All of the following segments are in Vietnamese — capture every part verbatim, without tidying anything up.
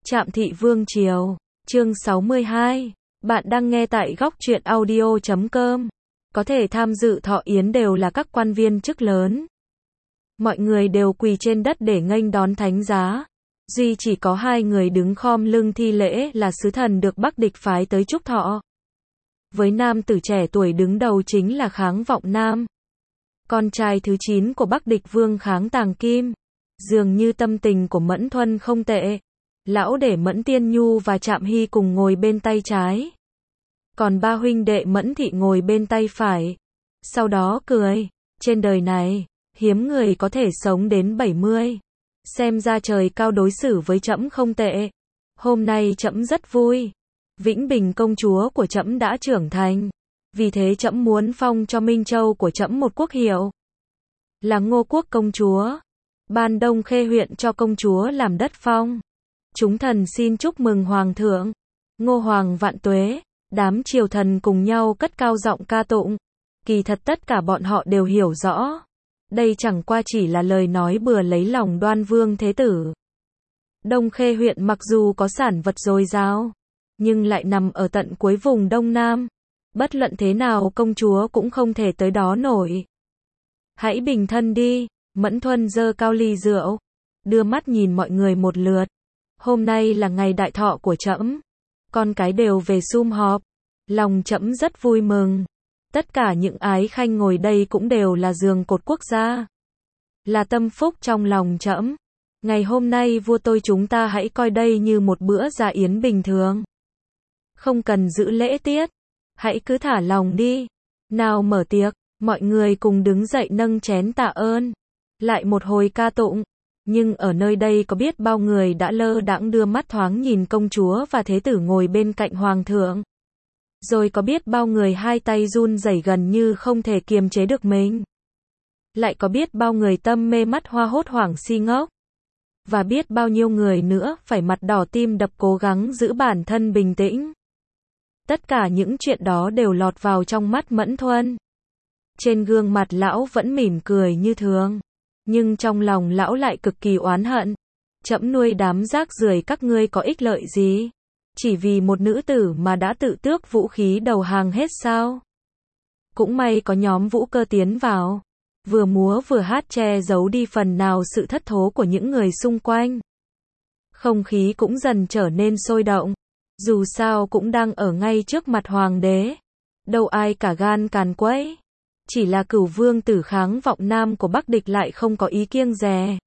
Trạm Thị Vương Triều, chương sáu mươi hai. Bạn đang nghe tại góc truyện audio chấm com. Có thể tham dự thọ yến đều là các quan viên chức lớn. Mọi người đều quỳ trên đất để nghênh đón thánh giá. Duy chỉ có hai người đứng khom lưng thi lễ là sứ thần được Bắc địch phái tới chúc thọ. Với nam tử trẻ tuổi đứng đầu chính là Kháng Vọng Nam, con trai thứ chín của Bắc địch vương Kháng Tàng Kim. Dường như tâm tình của Mẫn Thuân không tệ. Lão để Mẫn Tiên Nhu và Trạm Hy cùng ngồi bên tay trái. Còn ba huynh đệ Mẫn Thị ngồi bên tay phải. Sau đó cười, trên đời này, hiếm người có thể sống đến bảy mươi. Xem ra trời cao đối xử với trẫm không tệ. Hôm nay trẫm rất vui. Vĩnh Bình công chúa của trẫm đã trưởng thành. Vì thế trẫm muốn phong cho Minh Châu của trẫm một quốc hiệu. Là Ngô Quốc công chúa. Ban Đông Khê huyện cho công chúa làm đất phong. Chúng thần xin chúc mừng Hoàng thượng. Ngô Hoàng vạn tuế. Đám triều thần cùng nhau cất cao giọng ca tụng. Kỳ thật tất cả bọn họ đều hiểu rõ. Đây chẳng qua chỉ là lời nói bừa lấy lòng Đoan Vương Thế Tử. Đông Khê huyện mặc dù có sản vật dồi dào, nhưng lại nằm ở tận cuối vùng Đông Nam. Bất luận thế nào công chúa cũng không thể tới đó nổi. Hãy bình thân đi. Mẫn Thuân giơ cao ly rượu, đưa mắt nhìn mọi người một lượt. Hôm nay là ngày đại thọ của trẫm, con cái đều về sum họp, lòng trẫm rất vui mừng. Tất cả những ái khanh ngồi đây cũng đều là giường cột quốc gia, là tâm phúc trong lòng trẫm. Ngày hôm nay vua tôi chúng ta hãy coi đây như một bữa dạ yến bình thường, không cần giữ lễ tiết, hãy cứ thả lòng đi. Nào mở tiệc, mọi người cùng đứng dậy nâng chén tạ ơn. Lại một hồi ca tụng, nhưng ở nơi đây có biết bao người đã lơ đãng đưa mắt thoáng nhìn công chúa và thế tử ngồi bên cạnh hoàng thượng. Rồi có biết bao người hai tay run rẩy gần như không thể kiềm chế được mình. Lại có biết bao người tâm mê mắt hoa hốt hoảng si ngốc. Và biết bao nhiêu người nữa phải mặt đỏ tim đập cố gắng giữ bản thân bình tĩnh. Tất cả những chuyện đó đều lọt vào trong mắt Mẫn Thuân. Trên gương mặt lão vẫn mỉm cười như thường. Nhưng trong lòng lão lại cực kỳ oán hận. Trẫm nuôi đám rác rưởi các ngươi có ích lợi gì? Chỉ vì một nữ tử mà đã tự tước vũ khí đầu hàng hết sao? Cũng may có nhóm Vũ Cơ tiến vào. Vừa múa vừa hát che giấu đi phần nào sự thất thố của những người xung quanh. Không khí cũng dần trở nên sôi động. Dù sao cũng đang ở ngay trước mặt hoàng đế. Đâu ai cả gan càn quấy. Chỉ là Cửu Vương tử Kháng Vọng Nam của Bắc địch lại không có ý kiêng dè.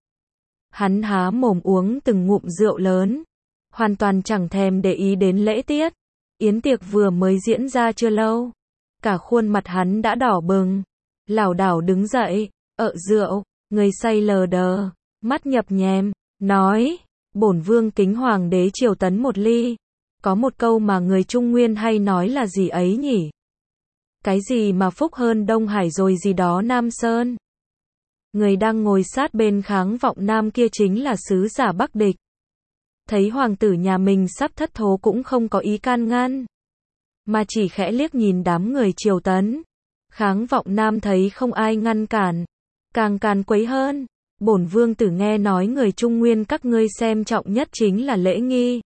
Hắn há mồm uống từng ngụm rượu lớn, hoàn toàn chẳng thèm để ý đến lễ tiết. Yến tiệc vừa mới diễn ra chưa lâu, cả khuôn mặt hắn đã đỏ bừng, lảo đảo đứng dậy, ợ rượu, người say lờ đờ, mắt nhập nhèm, nói: "Bổn vương kính hoàng đế triều tấn một ly." Có một câu mà người Trung Nguyên hay nói là gì ấy nhỉ? Cái gì mà phúc hơn Đông Hải rồi gì đó Nam Sơn. Người đang ngồi sát bên Kháng Vọng Nam kia chính là sứ giả Bắc địch. Thấy hoàng tử nhà mình sắp thất thố cũng không có ý can ngăn, mà chỉ khẽ liếc nhìn đám người triều tấn. Kháng Vọng Nam thấy không ai ngăn cản, càng càn quấy hơn. Bổn vương tử nghe nói người Trung Nguyên các ngươi xem trọng nhất chính là lễ nghi.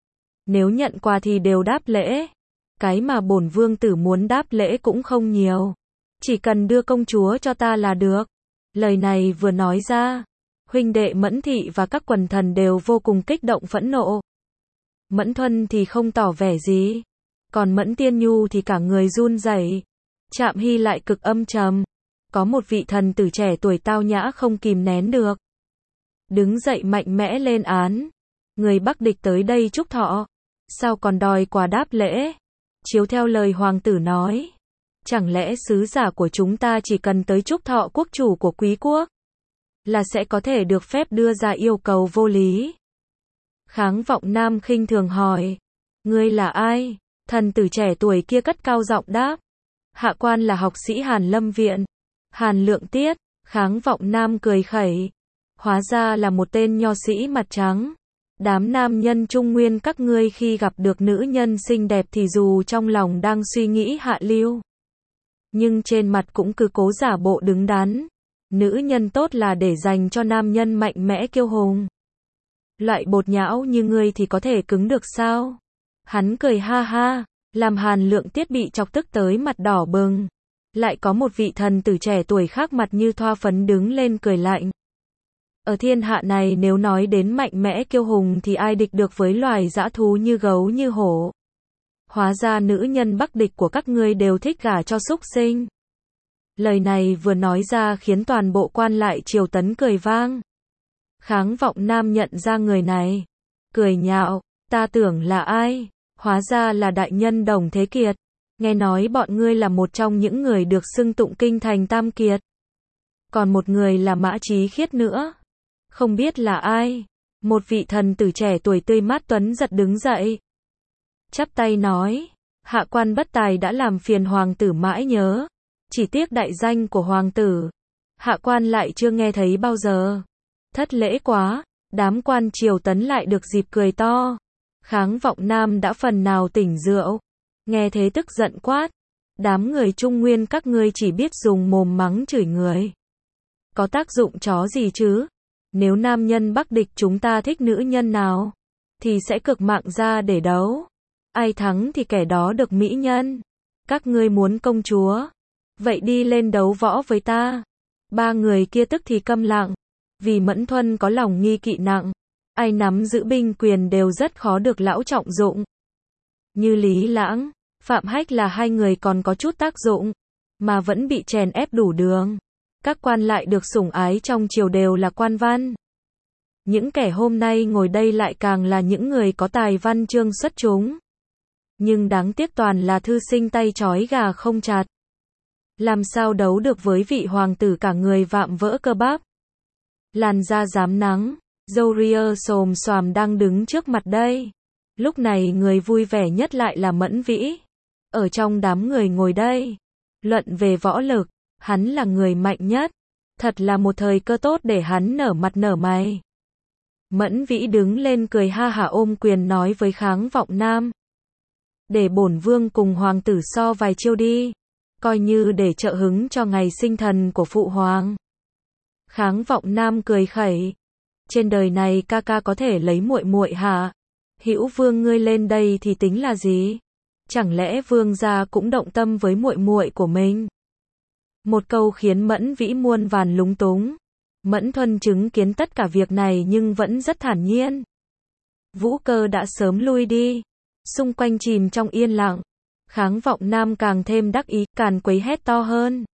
Nếu nhận quà thì đều đáp lễ. Cái mà bổn vương tử muốn đáp lễ cũng không nhiều. Chỉ cần đưa công chúa cho ta là được. Lời này vừa nói ra, huynh đệ Mẫn Thị và các quần thần đều vô cùng kích động phẫn nộ. Mẫn Thuân thì không tỏ vẻ gì. Còn Mẫn Tiên Nhu thì cả người run rẩy. Trạm Hy lại cực âm trầm. Có một vị thần tử trẻ tuổi tao nhã không kìm nén được. Đứng dậy mạnh mẽ lên án. Người Bắc địch tới đây chúc thọ. Sao còn đòi quà đáp lễ? Chiếu theo lời hoàng tử nói, chẳng lẽ sứ giả của chúng ta chỉ cần tới chúc thọ quốc chủ của quý quốc là sẽ có thể được phép đưa ra yêu cầu vô lý? Kháng Vọng Nam khinh thường hỏi, ngươi là ai? Thần tử trẻ tuổi kia cất cao giọng đáp, hạ quan là học sĩ Hàn Lâm Viện, Hàn Lượng Tiết. Kháng Vọng Nam cười khẩy, hóa ra là một tên nho sĩ mặt trắng. Đám nam nhân Trung Nguyên các ngươi khi gặp được nữ nhân xinh đẹp thì dù trong lòng đang suy nghĩ hạ lưu, nhưng trên mặt cũng cứ cố giả bộ đứng đắn. Nữ nhân tốt là để dành cho nam nhân mạnh mẽ kiêu hùng. Loại bột nhão như ngươi thì có thể cứng được sao? Hắn cười ha ha, làm Hàn Lượng Tiết bị chọc tức tới mặt đỏ bừng. Lại có một vị thần tử trẻ tuổi khác mặt như thoa phấn đứng lên cười lạnh. Ở thiên hạ này nếu nói đến mạnh mẽ kiêu hùng thì ai địch được với loài dã thú như gấu như hổ. Hóa ra nữ nhân bắc địch của các ngươi đều thích gả cho súc sinh. Lời này vừa nói ra khiến toàn bộ quan lại triều Tấn cười vang. Kháng Vọng Nam nhận ra người này. Cười nhạo, ta tưởng là ai? Hóa ra là đại nhân Đồng Thế Kiệt. Nghe nói bọn ngươi là một trong những người được xưng tụng kinh thành Tam Kiệt. Còn một người là Mã Chí Khiết nữa. Không biết là ai? Một vị thần tử trẻ tuổi tươi mát tuấn giật đứng dậy. Chắp tay nói, hạ quan bất tài đã làm phiền hoàng tử mãi nhớ. Chỉ tiếc đại danh của hoàng tử, hạ quan lại chưa nghe thấy bao giờ. Thất lễ quá, đám quan triều Tấn lại được dịp cười to. Kháng Vọng Nam đã phần nào tỉnh rượu. Nghe thế tức giận quát. Đám người Trung Nguyên các ngươi chỉ biết dùng mồm mắng chửi người. Có tác dụng chó gì chứ? Nếu nam nhân bắc địch chúng ta thích nữ nhân nào, thì sẽ cực mạng ra để đấu. Ai thắng thì kẻ đó được mỹ nhân. Các ngươi muốn công chúa, vậy đi lên đấu võ với ta. Ba người kia tức thì câm lặng. Vì Mẫn Thuần có lòng nghi kỵ nặng. Ai nắm giữ binh quyền đều rất khó được lão trọng dụng. Như Lý Lãng, Phạm Hách là hai người còn có chút tác dụng, mà vẫn bị chèn ép đủ đường. Các quan lại được sủng ái trong triều đều là quan văn. Những kẻ hôm nay ngồi đây lại càng là những người có tài văn chương xuất chúng. Nhưng đáng tiếc toàn là thư sinh tay trói gà không chặt. Làm sao đấu được với vị hoàng tử cả người vạm vỡ cơ bắp. Làn da rám nắng, râu ria xồm xoàm đang đứng trước mặt đây. Lúc này người vui vẻ nhất lại là Mẫn Vĩ. Ở trong đám người ngồi đây, luận về võ lực, hắn là người mạnh nhất. Thật là một thời cơ tốt để hắn nở mặt nở mày. Mẫn Vĩ đứng lên cười ha hả ôm quyền nói với Kháng Vọng Nam. Để bổn vương cùng hoàng tử so vài chiêu đi. Coi như để trợ hứng cho ngày sinh thần của phụ hoàng. Kháng Vọng Nam cười khẩy. Trên đời này ca ca có thể lấy muội muội hả? Hữu vương ngươi lên đây thì tính là gì? Chẳng lẽ vương gia cũng động tâm với muội muội của mình? Một câu khiến Mẫn Vĩ muôn vàn lúng túng. Mẫn Thuần chứng kiến tất cả việc này nhưng vẫn rất thản nhiên. Vũ Cơ đã sớm lui đi. Xung quanh chìm trong yên lặng. Kháng Vọng Nam càng thêm đắc ý, càn quấy hét to hơn.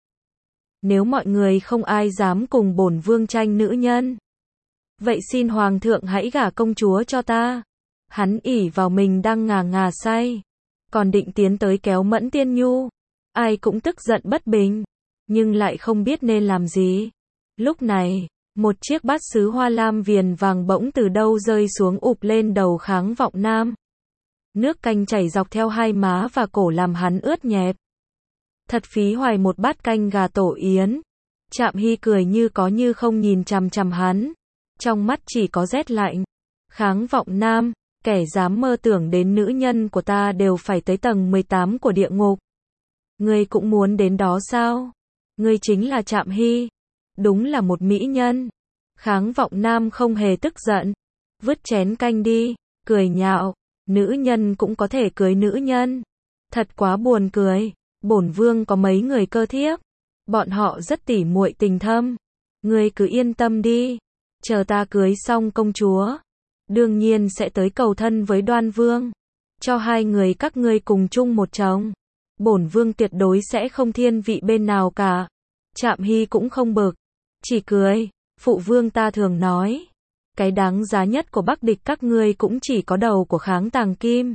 Nếu mọi người không ai dám cùng bổn vương tranh nữ nhân, vậy xin hoàng thượng hãy gả công chúa cho ta. Hắn ỷ vào mình đang ngà ngà say, còn định tiến tới kéo Mẫn Tiên Nhu. Ai cũng tức giận bất bình, nhưng lại không biết nên làm gì. Lúc này, một chiếc bát sứ hoa lam viền vàng bỗng từ đâu rơi xuống ụp lên đầu Kháng Vọng Nam. Nước canh chảy dọc theo hai má và cổ làm hắn ướt nhẹp. Thật phí hoài một bát canh gà tổ yến. Trạm Hy cười như có như không nhìn chằm chằm hắn. Trong mắt chỉ có rét lạnh. Kháng Vọng Nam, kẻ dám mơ tưởng đến nữ nhân của ta đều phải tới tầng mười tám của địa ngục. Ngươi cũng muốn đến đó sao? Ngươi chính là Trạm Hy. Đúng là một mỹ nhân. Kháng Vọng Nam không hề tức giận. Vứt chén canh đi, cười nhạo. Nữ nhân cũng có thể cưới nữ nhân. Thật quá buồn cười. Bổn vương có mấy người cơ thiếp. Bọn họ rất tỉ muội tình thâm. Ngươi cứ yên tâm đi. Chờ ta cưới xong công chúa, đương nhiên sẽ tới cầu thân với Đoan Vương. Cho hai người các ngươi cùng chung một chồng. Bổn vương tuyệt đối sẽ không thiên vị bên nào cả. Trạm Hy cũng không bực. Chỉ cười. Phụ vương ta thường nói. Cái đáng giá nhất của bắc địch các ngươi cũng chỉ có đầu của Kháng Tàng Kim.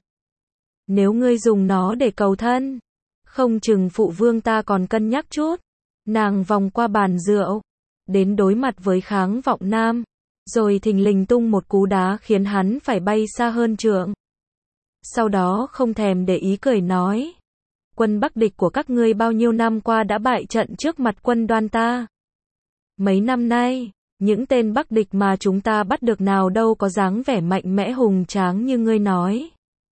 Nếu ngươi dùng nó để cầu thân, không chừng phụ vương ta còn cân nhắc chút. Nàng vòng qua bàn rượu, đến đối mặt với Kháng Vọng Nam, rồi thình lình tung một cú đá khiến hắn phải bay xa hơn trượng. Sau đó không thèm để ý cười nói. Quân bắc địch của các ngươi bao nhiêu năm qua đã bại trận trước mặt quân Đoan ta. Mấy năm nay, những tên bắc địch mà chúng ta bắt được nào đâu có dáng vẻ mạnh mẽ hùng tráng như ngươi nói.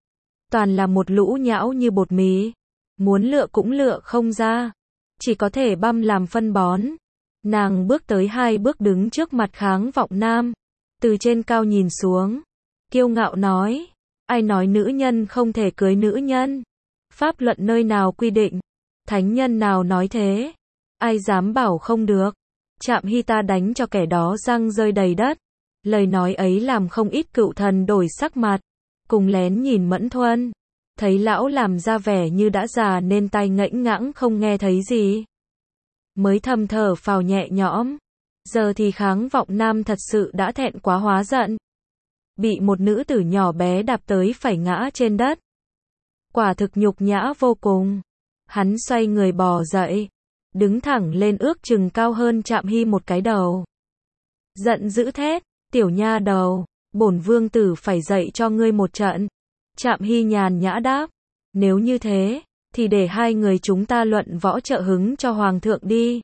Toàn là một lũ nhão như bột mì. Muốn lựa cũng lựa không ra. Chỉ có thể băm làm phân bón. Nàng bước tới hai bước đứng trước mặt Kháng Vọng Nam. từ trên cao nhìn xuống, kiêu ngạo nói, ai nói nữ nhân không thể cưới nữ nhân? Pháp luật nơi nào quy định? Thánh nhân nào nói thế? Ai dám bảo không được? Trạm Hy ta đánh cho kẻ đó răng rơi đầy đất. Lời nói ấy làm không ít cựu thần đổi sắc mặt, cùng lén nhìn Mẫn Thuân. Thấy lão làm ra vẻ như đã già nên tai ngãnh ngãng không nghe thấy gì. Mới thầm thở phào nhẹ nhõm. Giờ thì Kháng Vọng Nam thật sự đã thẹn quá hóa giận. Bị một nữ tử nhỏ bé đạp tới phải ngã trên đất. Quả thực nhục nhã vô cùng. Hắn xoay người bò dậy, đứng thẳng lên ước chừng cao hơn Trạm Hy một cái đầu. Giận dữ thét, tiểu nha đầu, bổn vương tử phải dạy cho ngươi một trận. Trạm Hy nhàn nhã đáp, nếu như thế, thì để hai người chúng ta luận võ trợ hứng cho hoàng thượng đi.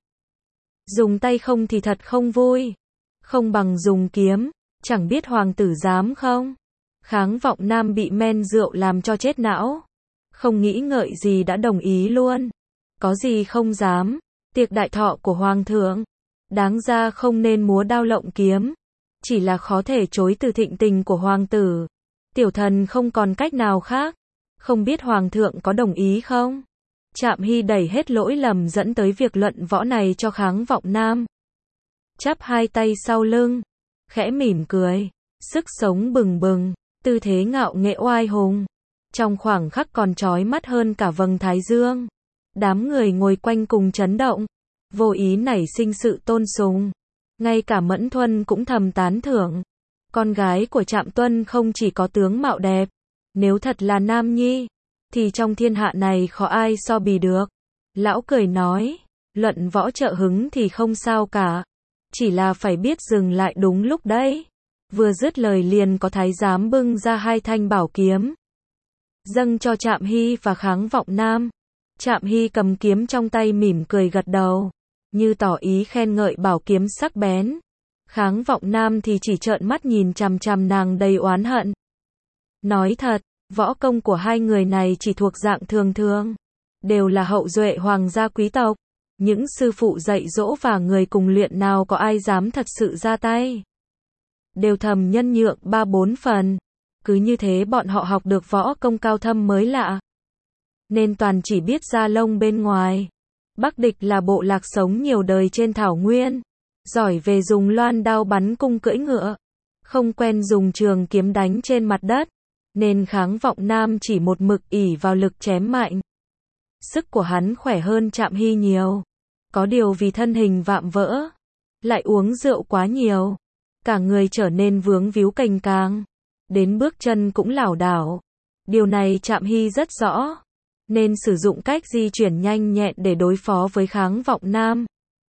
Dùng tay không thì thật không vui, không bằng dùng kiếm, chẳng biết hoàng tử dám không? Kháng Vọng Nam bị men rượu làm cho chết não, không nghĩ ngợi gì đã đồng ý luôn. Có gì không dám, tiệc đại thọ của hoàng thượng, đáng ra không nên múa đao lộng kiếm, chỉ là khó thể chối từ thịnh tình của hoàng tử. Tiểu thần không còn cách nào khác, không biết hoàng thượng có đồng ý không? Trạm Hy đẩy hết lỗi lầm dẫn tới việc luận võ này cho Kháng Vọng Nam. Chắp hai tay sau lưng, khẽ mỉm cười, sức sống bừng bừng, tư thế ngạo nghễ oai hùng. Trong khoảng khắc còn chói mắt hơn cả vầng thái dương. Đám người ngồi quanh cùng chấn động, vô ý nảy sinh sự tôn sùng. Ngay cả Mẫn Thuân cũng thầm tán thưởng. Con gái của Trạm Tuân không chỉ có tướng mạo đẹp, nếu thật là nam nhi, thì trong thiên hạ này khó ai so bì được. Lão cười nói, luận võ trợ hứng thì không sao cả, chỉ là phải biết dừng lại đúng lúc đấy. Vừa dứt lời liền có thái giám bưng ra hai thanh bảo kiếm, dâng cho Trạm Hy và Kháng Vọng Nam. Trạm Hy cầm kiếm trong tay mỉm cười gật đầu, như tỏ ý khen ngợi bảo kiếm sắc bén. Kháng Vọng Nam thì chỉ trợn mắt nhìn chằm chằm nàng đầy oán hận. Nói thật, võ công của hai người này chỉ thuộc dạng thường thường, đều là hậu duệ hoàng gia quý tộc. Những sư phụ dạy dỗ và người cùng luyện nào có ai dám thật sự ra tay. Đều thầm nhân nhượng ba bốn phần. Cứ như thế bọn họ học được võ công cao thâm mới lạ. Nên toàn chỉ biết ra lông bên ngoài. Bắc Địch là bộ lạc sống nhiều đời trên thảo nguyên, giỏi về dùng loan đao bắn cung cưỡi ngựa, không quen dùng trường kiếm đánh trên mặt đất, nên Kháng Vọng Nam chỉ một mực ỷ vào lực chém mạnh. Sức của hắn khỏe hơn Trạm Hy nhiều, có điều vì thân hình vạm vỡ, lại uống rượu quá nhiều, cả người trở nên vướng víu cành càng, đến bước chân cũng lảo đảo. Điều này Trạm Hy rất rõ, nên sử dụng cách di chuyển nhanh nhẹn để đối phó với Kháng Vọng Nam,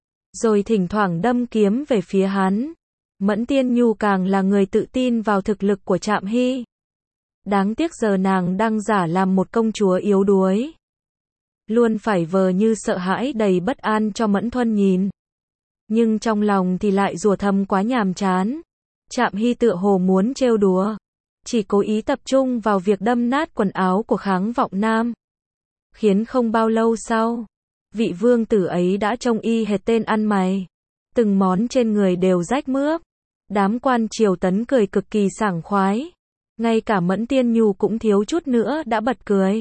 rồi thỉnh thoảng đâm kiếm về phía hắn. Mẫn Tiên Nhu càng là người tự tin vào thực lực của Trạm Hy. Đáng tiếc giờ nàng đang giả làm một công chúa yếu đuối, luôn phải vờ như sợ hãi đầy bất an cho Mẫn Thuân nhìn. Nhưng trong lòng thì lại rủa thầm quá nhàm chán. Trạm Hy tựa hồ muốn trêu đùa, chỉ cố ý tập trung vào việc đâm nát quần áo của Kháng Vọng Nam. Khiến không bao lâu sau, vị vương tử ấy đã trông y hệt tên ăn mày. Từng món trên người đều rách mướp. Đám quan triều tấn cười cực kỳ sảng khoái. Ngay cả Mẫn Tiên Nhu cũng thiếu chút nữa đã bật cười.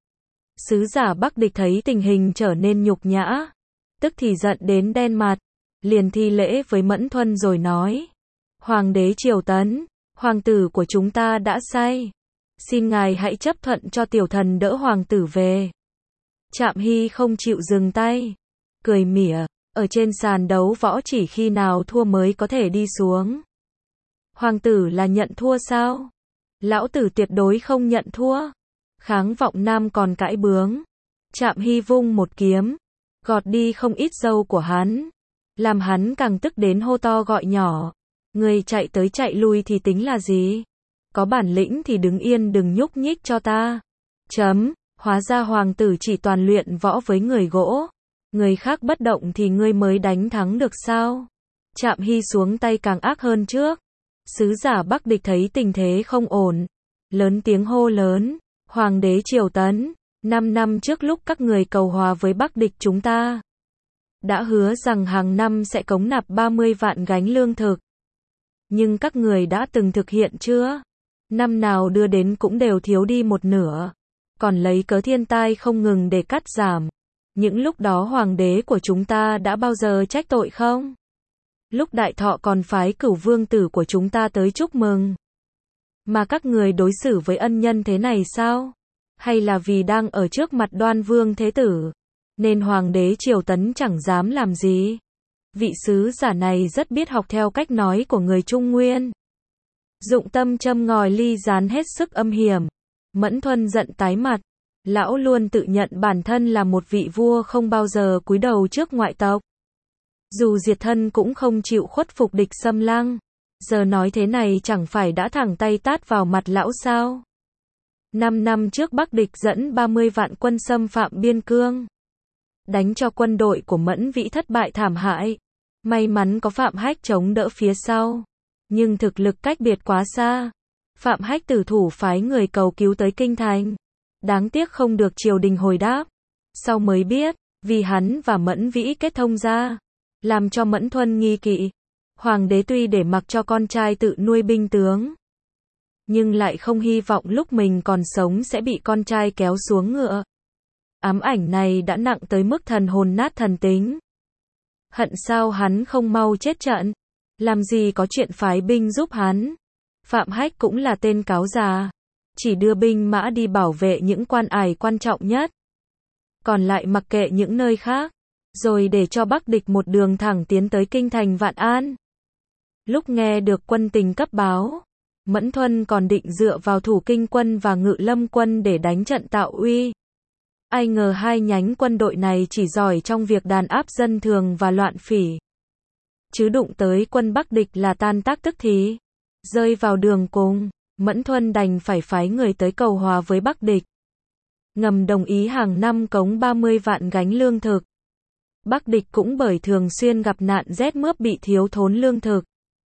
Sứ giả Bắc Địch thấy tình hình trở nên nhục nhã, tức thì giận đến đen mặt, liền thi lễ với Mẫn Thuân rồi nói: Hoàng đế triều tấn, hoàng tử của chúng ta đã say, xin ngài hãy chấp thuận cho tiểu thần đỡ hoàng tử về. Trạm Hy không chịu dừng tay, cười mỉa, ở trên sàn đấu võ chỉ khi nào thua mới có thể đi xuống. Hoàng tử là nhận thua sao? Lão tử tuyệt đối không nhận thua. Kháng Vọng Nam còn cãi bướng. Trạm Hy vung một kiếm, gọt đi không ít râu của hắn, làm hắn càng tức đến hô to gọi nhỏ. Người chạy tới chạy lui thì tính là gì? Có bản lĩnh thì đứng yên đừng nhúc nhích cho ta. Chấm, hóa ra hoàng tử chỉ toàn luyện võ với người gỗ. Người khác bất động thì ngươi mới đánh thắng được sao? Trạm Hy xuống tay càng ác hơn trước. Sứ giả Bắc Địch thấy tình thế không ổn, lớn tiếng hô lớn: Hoàng đế triều tấn, năm năm trước lúc các người cầu hòa với Bắc Địch chúng ta, đã hứa rằng hàng năm sẽ cống nạp ba mươi vạn gánh lương thực. Nhưng các người đã từng thực hiện chưa? Năm nào đưa đến cũng đều thiếu đi một nửa. Còn lấy cớ thiên tai không ngừng để cắt giảm. Những lúc đó hoàng đế của chúng ta đã bao giờ trách tội không? Lúc đại thọ còn phái cửu vương tử của chúng ta tới chúc mừng. Mà các người đối xử với ân nhân thế này sao? Hay là vì đang ở trước mặt Đoan Vương Thế Tử, nên hoàng đế Triều Tấn chẳng dám làm gì? Vị sứ giả này rất biết học theo cách nói của người Trung Nguyên. Dụng tâm châm ngòi ly gián hết sức âm hiểm. Mẫn Thuần giận tái mặt. Lão luôn tự nhận bản thân là một vị vua không bao giờ cúi đầu trước ngoại tộc. Dù diệt thân cũng không chịu khuất phục địch xâm lăng. Giờ nói thế này chẳng phải đã thẳng tay tát vào mặt lão sao? Năm năm trước Bắc địch dẫn ba mươi vạn quân xâm phạm biên cương. Đánh cho quân đội của Mẫn Vĩ thất bại thảm hại. May mắn có Phạm Hách chống đỡ phía sau. Nhưng thực lực cách biệt quá xa. Phạm Hách tử thủ phái người cầu cứu tới Kinh Thành. Đáng tiếc không được triều đình hồi đáp. Sau mới biết, vì hắn và Mẫn Vĩ kết thông ra, làm cho Mẫn Thuần nghi kỵ. Hoàng đế tuy để mặc cho con trai tự nuôi binh tướng, nhưng lại không hy vọng lúc mình còn sống sẽ bị con trai kéo xuống ngựa. Ám ảnh này đã nặng tới mức thần hồn nát thần tính. Hận sao hắn không mau chết trận. Làm gì có chuyện phái binh giúp hắn. Phạm Hách cũng là tên cáo già. Chỉ đưa binh mã đi bảo vệ những quan ải quan trọng nhất. Còn lại mặc kệ những nơi khác. Rồi để cho Bắc địch một đường thẳng tiến tới kinh thành Vạn An. Lúc nghe được quân tình cấp báo, Mẫn Thuần còn định dựa vào thủ kinh quân và ngự lâm quân để đánh trận tạo uy. Ai ngờ hai nhánh quân đội này chỉ giỏi trong việc đàn áp dân thường và loạn phỉ. Chứ đụng tới quân Bắc địch là tan tác tức thì. Rơi vào đường cùng, Mẫn Thuần đành phải phái người tới cầu hòa với Bắc địch. Ngầm đồng ý hàng năm cống ba mươi vạn gánh lương thực. Bắc địch cũng bởi thường xuyên gặp nạn rét mướp bị thiếu thốn lương thực.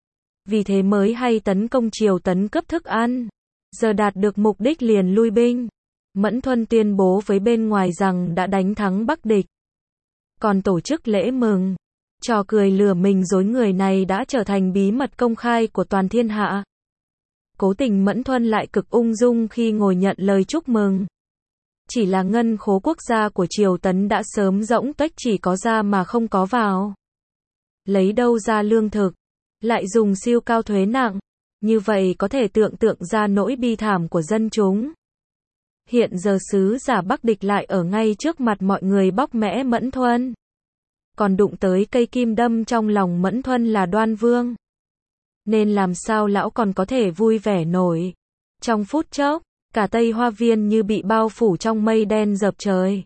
Vì thế mới hay tấn công Triều Tấn cướp thức ăn. Giờ đạt được mục đích liền lui binh. Mẫn Thuần tuyên bố với bên ngoài rằng đã đánh thắng Bắc địch. Còn tổ chức lễ mừng. Trò cười lừa mình dối người này đã trở thành bí mật công khai của toàn thiên hạ. Cố tình Mẫn Thuần lại cực ung dung khi ngồi nhận lời chúc mừng. Chỉ là ngân khố quốc gia của Triều Tấn đã sớm rỗng tuếch, chỉ có ra mà không có vào. Lấy đâu ra lương thực, lại dùng siêu cao thuế nặng. Như vậy có thể tưởng tượng ra nỗi bi thảm của dân chúng. Hiện giờ sứ giả Bắc địch lại ở ngay trước mặt mọi người bóc mẽ Mẫn Thuần. Còn đụng tới cây kim đâm trong lòng Mẫn Thuần là Đoan Vương. Nên làm sao lão còn có thể vui vẻ nổi. Trong phút chốc, cả Tây Hoa Viên như bị bao phủ trong mây đen dập trời.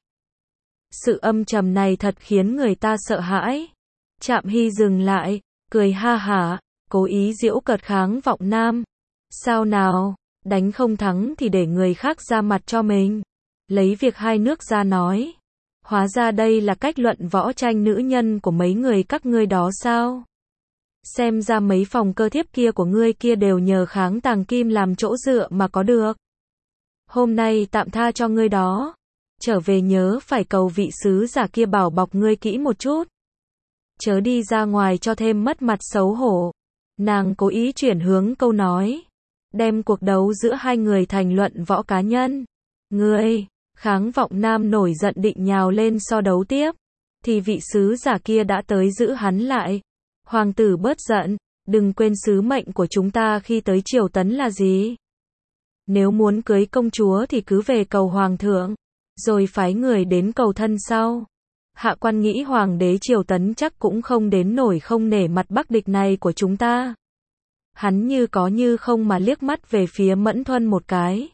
Sự âm trầm này thật khiến người ta sợ hãi. Trạm Hy dừng lại, cười ha hả, cố ý giễu cợt kháng Vọng Nam. Sao nào, đánh không thắng thì để người khác ra mặt cho mình. Lấy việc hai nước ra nói. Hóa ra đây là cách luận võ tranh nữ nhân của mấy người các ngươi đó sao? Xem ra mấy phòng cơ thiếp kia của ngươi kia đều nhờ kháng tàng kim làm chỗ dựa mà có được. Hôm nay tạm tha cho ngươi đó. Trở về nhớ phải cầu vị sứ giả kia bảo bọc ngươi kỹ một chút. Chớ đi ra ngoài cho thêm mất mặt xấu hổ. Nàng cố ý chuyển hướng câu nói. Đem cuộc đấu giữa hai người thành luận võ cá nhân. Ngươi, kháng Vọng Nam nổi giận định nhào lên so đấu tiếp. Thì vị sứ giả kia đã tới giữ hắn lại. Hoàng tử bớt giận, đừng quên sứ mệnh của chúng ta khi tới Triều Tấn là gì. Nếu muốn cưới công chúa thì cứ về cầu hoàng thượng, rồi phái người đến cầu thân sau. Hạ quan nghĩ hoàng đế Triều Tấn chắc cũng không đến nổi không nể mặt Bắc địch này của chúng ta. Hắn như có như không mà liếc mắt về phía Mẫn Thuần một cái.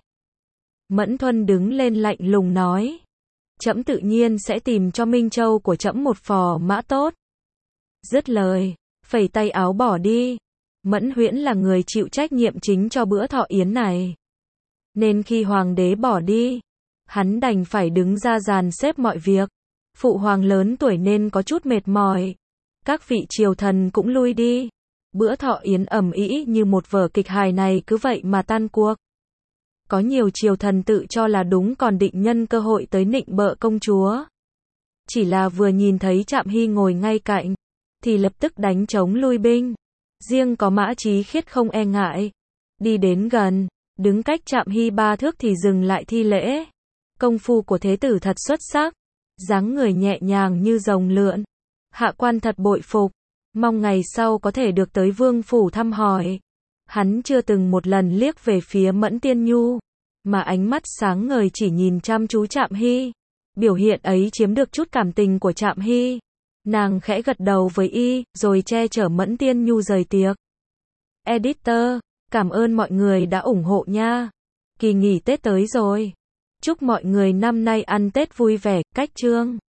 Mẫn Thuần đứng lên lạnh lùng nói. Trẫm tự nhiên sẽ tìm cho Minh Châu của trẫm một phò mã tốt. Dứt lời, phẩy tay áo bỏ đi. Mẫn Huyễn là người chịu trách nhiệm chính cho bữa thọ yến này. Nên khi hoàng đế bỏ đi, hắn đành phải đứng ra dàn xếp mọi việc. Phụ hoàng lớn tuổi nên có chút mệt mỏi. Các vị triều thần cũng lui đi. Bữa thọ yến ầm ĩ như một vở kịch hài này cứ vậy mà tan cuộc. Có nhiều triều thần tự cho là đúng còn định nhân cơ hội tới nịnh bợ công chúa. Chỉ là vừa nhìn thấy Trạm Hy ngồi ngay cạnh, thì lập tức đánh trống lui binh. Riêng có Mã Chí Khiết không e ngại. Đi đến gần, đứng cách Trạm Hy ba thước thì dừng lại thi lễ. Công phu của thế tử thật xuất sắc, dáng người nhẹ nhàng như rồng lượn. Hạ quan thật bội phục, mong ngày sau có thể được tới vương phủ thăm hỏi. Hắn chưa từng một lần liếc về phía Mẫn Tiên Nhu, mà ánh mắt sáng ngời chỉ nhìn chăm chú Trạm Hy. Biểu hiện ấy chiếm được chút cảm tình của Trạm Hy. Nàng khẽ gật đầu với y, rồi che chở Mẫn Tiên Nhu rời tiệc. Editor, cảm ơn mọi người đã ủng hộ nha. Kỳ nghỉ Tết tới rồi. Chúc mọi người năm nay ăn Tết vui vẻ, cách chương.